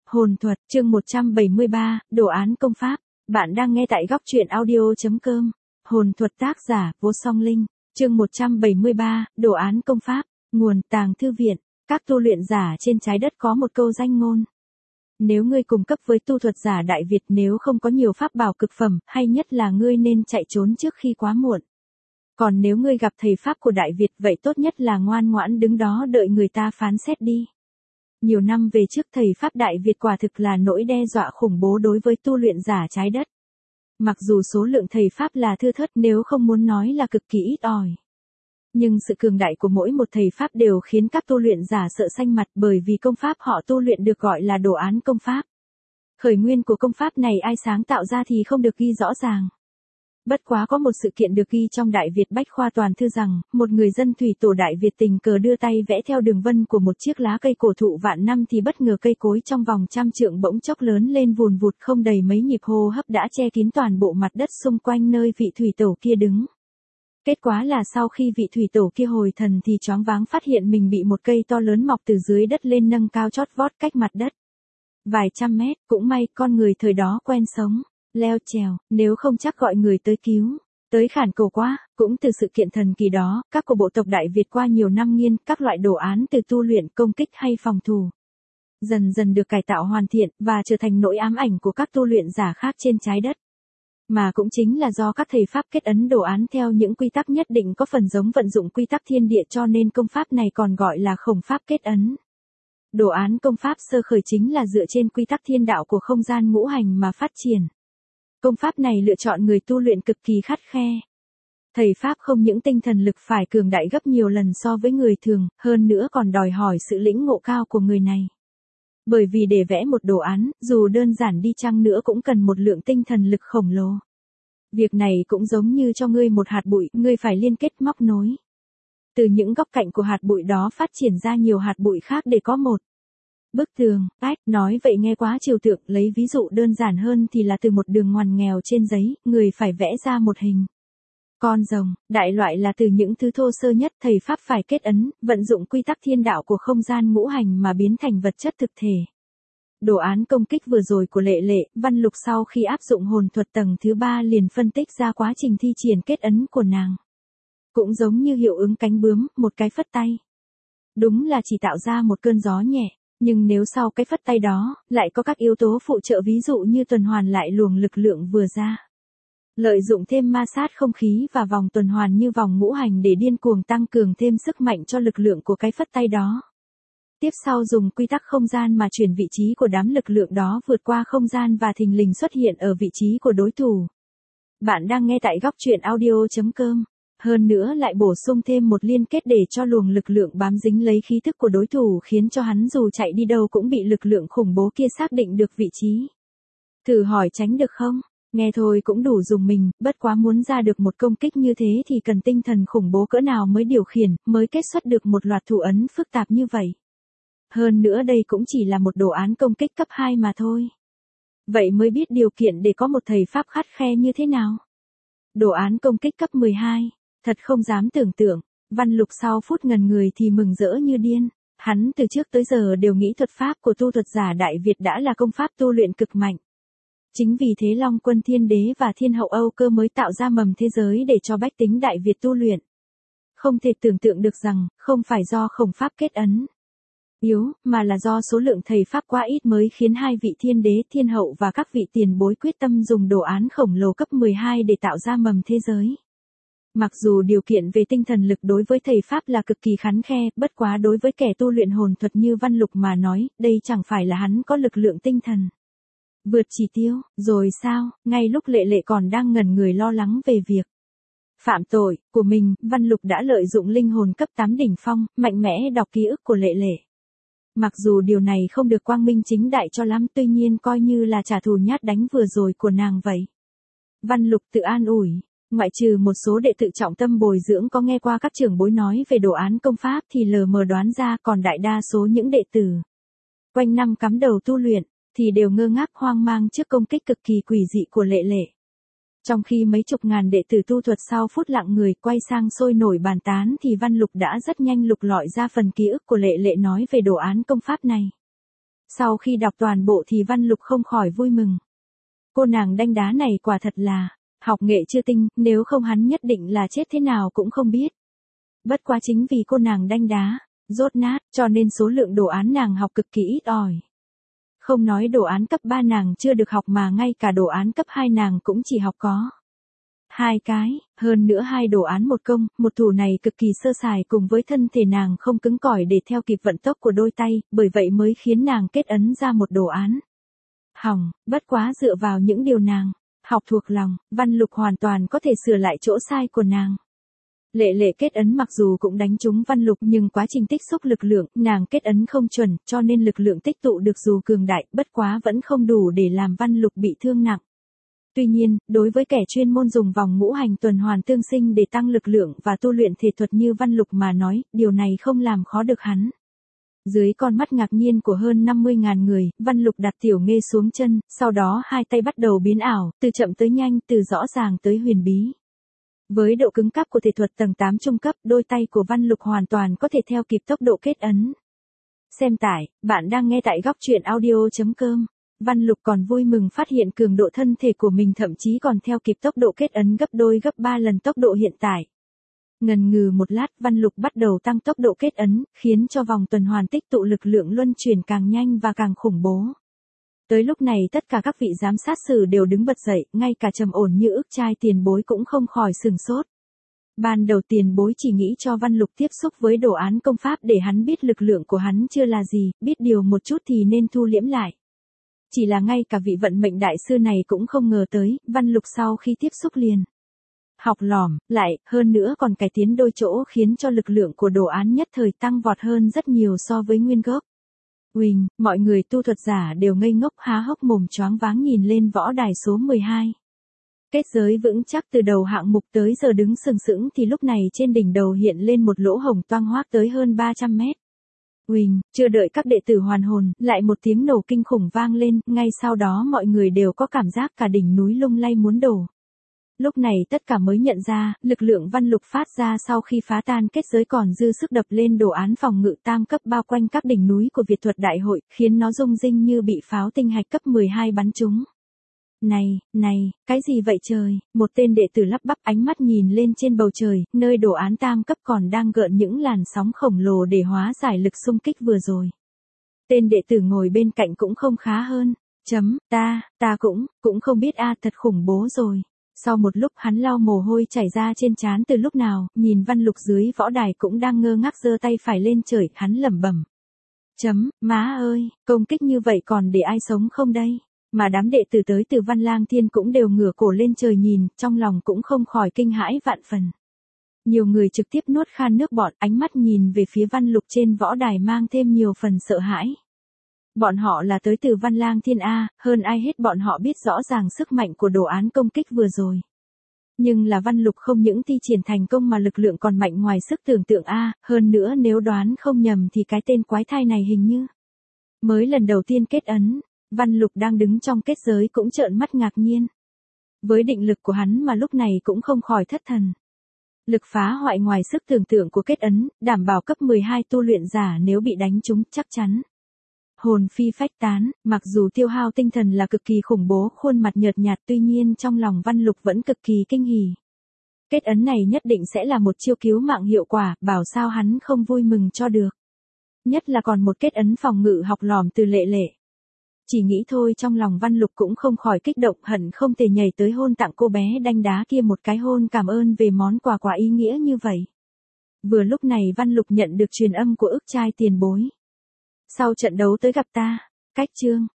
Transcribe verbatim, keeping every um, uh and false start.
Hồn thuật, chương một trăm bảy mươi ba, đồ án công pháp. Bạn đang nghe tại góc truyện audio.com. Hồn thuật tác giả, Vô Song Linh. Chương một trăm bảy mươi ba, đồ án công pháp. Nguồn, Tàng Thư Viện. Các tu luyện giả trên trái đất có một câu danh ngôn. Nếu ngươi cùng cấp với tu thuật giả Đại Việt, nếu không có nhiều pháp bảo cực phẩm, hay nhất là ngươi nên chạy trốn trước khi quá muộn. Còn nếu ngươi gặp thầy pháp của Đại Việt, vậy tốt nhất là ngoan ngoãn đứng đó đợi người ta phán xét đi. Nhiều năm về trước, thầy pháp Đại Việt quả thực là nỗi đe dọa khủng bố đối với tu luyện giả trái đất. Mặc dù số lượng thầy pháp là thưa thớt, nếu không muốn nói là cực kỳ ít ỏi. Nhưng sự cường đại của mỗi một thầy pháp đều khiến các tu luyện giả sợ xanh mặt, bởi vì công pháp họ tu luyện được gọi là đồ án công pháp. Khởi nguyên của công pháp này ai sáng tạo ra thì không được ghi rõ ràng. Bất quá có một sự kiện được ghi trong Đại Việt Bách Khoa Toàn Thư rằng, một người dân thủy tổ Đại Việt tình cờ đưa tay vẽ theo đường vân của một chiếc lá cây cổ thụ vạn năm thì bất ngờ cây cối trong vòng trăm trượng bỗng chốc lớn lên vùn vụt, không đầy mấy nhịp hô hấp đã che kín toàn bộ mặt đất xung quanh nơi vị thủy tổ kia đứng. Kết quả là sau khi vị thủy tổ kia hồi thần thì choáng váng phát hiện mình bị một cây to lớn mọc từ dưới đất lên nâng cao chót vót cách mặt đất vài trăm mét. Cũng may con người thời đó quen sống leo trèo, nếu không chắc gọi người tới cứu, tới khản cầu quá. Cũng từ sự kiện thần kỳ đó, các của bộ tộc Đại Việt qua nhiều năm nghiên các loại đồ án từ tu luyện, công kích hay phòng thủ, dần dần được cải tạo hoàn thiện, và trở thành nỗi ám ảnh của các tu luyện giả khác trên trái đất. Mà cũng chính là do các thầy pháp kết ấn đồ án theo những quy tắc nhất định có phần giống vận dụng quy tắc thiên địa, cho nên công pháp này còn gọi là khổng pháp kết ấn. Đồ án công pháp sơ khởi chính là dựa trên quy tắc thiên đạo của không gian ngũ hành mà phát triển. Công pháp này lựa chọn người tu luyện cực kỳ khắt khe. Thầy pháp không những tinh thần lực phải cường đại gấp nhiều lần so với người thường, hơn nữa còn đòi hỏi sự lĩnh ngộ cao của người này. Bởi vì để vẽ một đồ án, dù đơn giản đi chăng nữa cũng cần một lượng tinh thần lực khổng lồ. Việc này cũng giống như cho ngươi một hạt bụi, ngươi phải liên kết móc nối. Từ những góc cạnh của hạt bụi đó phát triển ra nhiều hạt bụi khác để có một bức tường. Ách, nói vậy nghe quá trừu tượng, lấy ví dụ đơn giản hơn thì là từ một đường ngoằn nghèo trên giấy, người phải vẽ ra một hình con rồng. Đại loại là từ những thứ thô sơ nhất, thầy pháp phải kết ấn, vận dụng quy tắc thiên đạo của không gian ngũ hành mà biến thành vật chất thực thể. Đồ án công kích vừa rồi của Lệ Lệ, Văn Lục sau khi áp dụng hồn thuật tầng thứ ba liền phân tích ra quá trình thi triển kết ấn của nàng. Cũng giống như hiệu ứng cánh bướm, một cái phất tay. Đúng là chỉ tạo ra một cơn gió nhẹ, nhưng nếu sau cái phất tay đó, lại có các yếu tố phụ trợ, ví dụ như tuần hoàn lại luồng lực lượng vừa ra. Lợi dụng thêm ma sát không khí và vòng tuần hoàn như vòng ngũ hành để điên cuồng tăng cường thêm sức mạnh cho lực lượng của cái phất tay đó. Tiếp sau dùng quy tắc không gian mà chuyển vị trí của đám lực lượng đó vượt qua không gian và thình lình xuất hiện ở vị trí của đối thủ. Bạn đang nghe tại góc truyện audio.com. Hơn nữa lại bổ sung thêm một liên kết để cho luồng lực lượng bám dính lấy khí thức của đối thủ, khiến cho hắn dù chạy đi đâu cũng bị lực lượng khủng bố kia xác định được vị trí. Thử hỏi tránh được không? Nghe thôi cũng đủ dùng mình, bất quá muốn ra được một công kích như thế thì cần tinh thần khủng bố cỡ nào mới điều khiển, mới kết xuất được một loạt thủ ấn phức tạp như vậy. Hơn nữa đây cũng chỉ là một đồ án công kích cấp hai mà thôi. Vậy mới biết điều kiện để có một thầy pháp khắt khe như thế nào. Đồ án công kích cấp mười hai. Thật không dám tưởng tượng. Văn Lục sau phút ngần người thì mừng rỡ như điên. Hắn từ trước tới giờ đều nghĩ thuật pháp của tu thuật giả Đại Việt đã là công pháp tu luyện cực mạnh. Chính vì thế Long Quân Thiên Đế và Thiên Hậu Âu Cơ mới tạo ra mầm thế giới để cho bách tính Đại Việt tu luyện. Không thể tưởng tượng được rằng, không phải do khổng pháp kết ấn yếu, mà là do số lượng thầy pháp quá ít mới khiến hai vị thiên đế, thiên hậu và các vị tiền bối quyết tâm dùng đồ án khổng lồ cấp mười hai để tạo ra mầm thế giới. Mặc dù điều kiện về tinh thần lực đối với thầy pháp là cực kỳ khắt khe, bất quá đối với kẻ tu luyện hồn thuật như Văn Lục mà nói, đây chẳng phải là hắn có lực lượng tinh thần vượt chỉ tiêu, rồi sao? Ngay lúc Lệ Lệ còn đang ngẩn người lo lắng về việc phạm tội của mình, Văn Lục đã lợi dụng linh hồn cấp tám đỉnh phong, mạnh mẽ đọc ký ức của Lệ Lệ. Mặc dù điều này không được quang minh chính đại cho lắm, tuy nhiên coi như là trả thù nhát đánh vừa rồi của nàng vậy. Văn Lục tự an ủi, ngoại trừ một số đệ tử trọng tâm bồi dưỡng có nghe qua các trưởng bối nói về đồ án công pháp thì lờ mờ đoán ra, còn đại đa số những đệ tử quanh năm cắm đầu tu luyện thì đều ngơ ngác hoang mang trước công kích cực kỳ quỷ dị của Lệ Lệ. Trong khi mấy chục ngàn đệ tử tu thuật sau phút lặng người quay sang sôi nổi bàn tán thì Văn Lục đã rất nhanh lục lọi ra phần ký ức của Lệ Lệ nói về đồ án công pháp này. Sau khi đọc toàn bộ thì Văn Lục không khỏi vui mừng. Cô nàng đanh đá này quả thật là học nghệ chưa tinh, nếu không hắn nhất định là chết thế nào cũng không biết. Bất quá chính vì cô nàng đanh đá, dốt nát, cho nên số lượng đồ án nàng học cực kỳ ít ỏi. Không nói đồ án cấp ba nàng chưa được học mà ngay cả đồ án cấp hai nàng cũng chỉ học có hai cái, hơn nữa hai đồ án một công, một thủ này cực kỳ sơ sài cùng với thân thể nàng không cứng cỏi để theo kịp vận tốc của đôi tay, bởi vậy mới khiến nàng kết ấn ra một đồ án hỏng, bất quá dựa vào những điều nàng học thuộc lòng, Văn Lục hoàn toàn có thể sửa lại chỗ sai của nàng. Lệ lệ kết ấn mặc dù cũng đánh trúng Văn Lục nhưng quá trình tích xúc lực lượng, nàng kết ấn không chuẩn, cho nên lực lượng tích tụ được dù cường đại, bất quá vẫn không đủ để làm Văn Lục bị thương nặng. Tuy nhiên, đối với kẻ chuyên môn dùng vòng ngũ hành tuần hoàn tương sinh để tăng lực lượng và tu luyện thể thuật như Văn Lục mà nói, điều này không làm khó được hắn. Dưới con mắt ngạc nhiên của hơn năm mươi nghìn người, Văn Lục đặt tiểu nghê xuống chân, sau đó hai tay bắt đầu biến ảo, từ chậm tới nhanh, từ rõ ràng tới huyền bí. Với độ cứng cáp của thể thuật tầng tám trung cấp, đôi tay của Văn Lục hoàn toàn có thể theo kịp tốc độ kết ấn. Xem tải, bạn đang nghe tại góc truyện audio chấm com. Văn Lục còn vui mừng phát hiện cường độ thân thể của mình thậm chí còn theo kịp tốc độ kết ấn gấp đôi gấp ba lần tốc độ hiện tại. Ngần ngừ một lát, Văn Lục bắt đầu tăng tốc độ kết ấn, khiến cho vòng tuần hoàn tích tụ lực lượng luân chuyển càng nhanh và càng khủng bố. Tới lúc này tất cả các vị giám sát sử đều đứng bật dậy, ngay cả trầm ổn như ức trai tiền bối cũng không khỏi sừng sốt. Ban đầu tiền bối chỉ nghĩ cho Văn Lục tiếp xúc với đồ án công pháp để hắn biết lực lượng của hắn chưa là gì, biết điều một chút thì nên thu liễm lại. Chỉ là ngay cả vị vận mệnh đại sư này cũng không ngờ tới, Văn Lục sau khi tiếp xúc liền học lỏm, lại, hơn nữa còn cải tiến đôi chỗ khiến cho lực lượng của đồ án nhất thời tăng vọt hơn rất nhiều so với nguyên gốc. Uỳnh, mọi người tu thuật giả đều ngây ngốc há hốc mồm choáng váng nhìn lên võ đài số mười hai. Kết giới vững chắc từ đầu hạng mục tới giờ đứng sừng sững thì lúc này trên đỉnh đầu hiện lên một lỗ hổng toang hoác tới hơn ba trăm mét. Uỳnh, chưa đợi các đệ tử hoàn hồn, lại một tiếng nổ kinh khủng vang lên, ngay sau đó mọi người đều có cảm giác cả đỉnh núi lung lay muốn đổ. Lúc này tất cả mới nhận ra, lực lượng Văn Lục phát ra sau khi phá tan kết giới còn dư sức đập lên đồ án phòng ngự tam cấp bao quanh các đỉnh núi của Việt thuật đại hội, khiến nó rung rinh như bị pháo tinh hạch cấp mười hai bắn trúng. Này, này, cái gì vậy trời, một tên đệ tử lắp bắp ánh mắt nhìn lên trên bầu trời, nơi đồ án tam cấp còn đang gợn những làn sóng khổng lồ để hóa giải lực xung kích vừa rồi. Tên đệ tử ngồi bên cạnh cũng không khá hơn, chấm, ta, ta cũng, cũng không biết a thật khủng bố rồi. Sau một lúc hắn lau mồ hôi chảy ra trên trán từ lúc nào, nhìn Văn Lục dưới võ đài cũng đang ngơ ngác giơ tay phải lên trời, hắn lẩm bẩm. Chấm, má ơi, công kích như vậy còn để ai sống không đây? Mà đám đệ tử tới từ Văn Lang Thiên cũng đều ngửa cổ lên trời nhìn, trong lòng cũng không khỏi kinh hãi vạn phần. Nhiều người trực tiếp nuốt khan nước bọt, ánh mắt nhìn về phía Văn Lục trên võ đài mang thêm nhiều phần sợ hãi. Bọn họ là tới từ Văn Lang Thiên A, hơn ai hết bọn họ biết rõ ràng sức mạnh của đồ án công kích vừa rồi. Nhưng là Văn Lục không những thi triển thành công mà lực lượng còn mạnh ngoài sức tưởng tượng A, hơn nữa nếu đoán không nhầm thì cái tên quái thai này hình như mới lần đầu tiên kết ấn. Văn Lục đang đứng trong kết giới cũng trợn mắt ngạc nhiên. Với định lực của hắn mà lúc này cũng không khỏi thất thần. Lực phá hoại ngoài sức tưởng tượng của kết ấn, đảm bảo cấp mười hai tu luyện giả nếu bị đánh trúng chắc chắn hồn phi phách tán, mặc dù tiêu hao tinh thần là cực kỳ khủng bố, khuôn mặt nhợt nhạt tuy nhiên trong lòng Văn Lục vẫn cực kỳ kinh hỉ. Kết ấn này nhất định sẽ là một chiêu cứu mạng hiệu quả, bảo sao hắn không vui mừng cho được. Nhất là còn một kết ấn phòng ngự học lỏm từ Lệ Lệ. Chỉ nghĩ thôi trong lòng Văn Lục cũng không khỏi kích động, hận không thể nhảy tới hôn tặng cô bé đanh đá kia một cái hôn cảm ơn về món quà quá ý nghĩa như vậy. Vừa lúc này Văn Lục nhận được truyền âm của ức trai tiền bối. Sau trận đấu tới gặp ta, cách chương.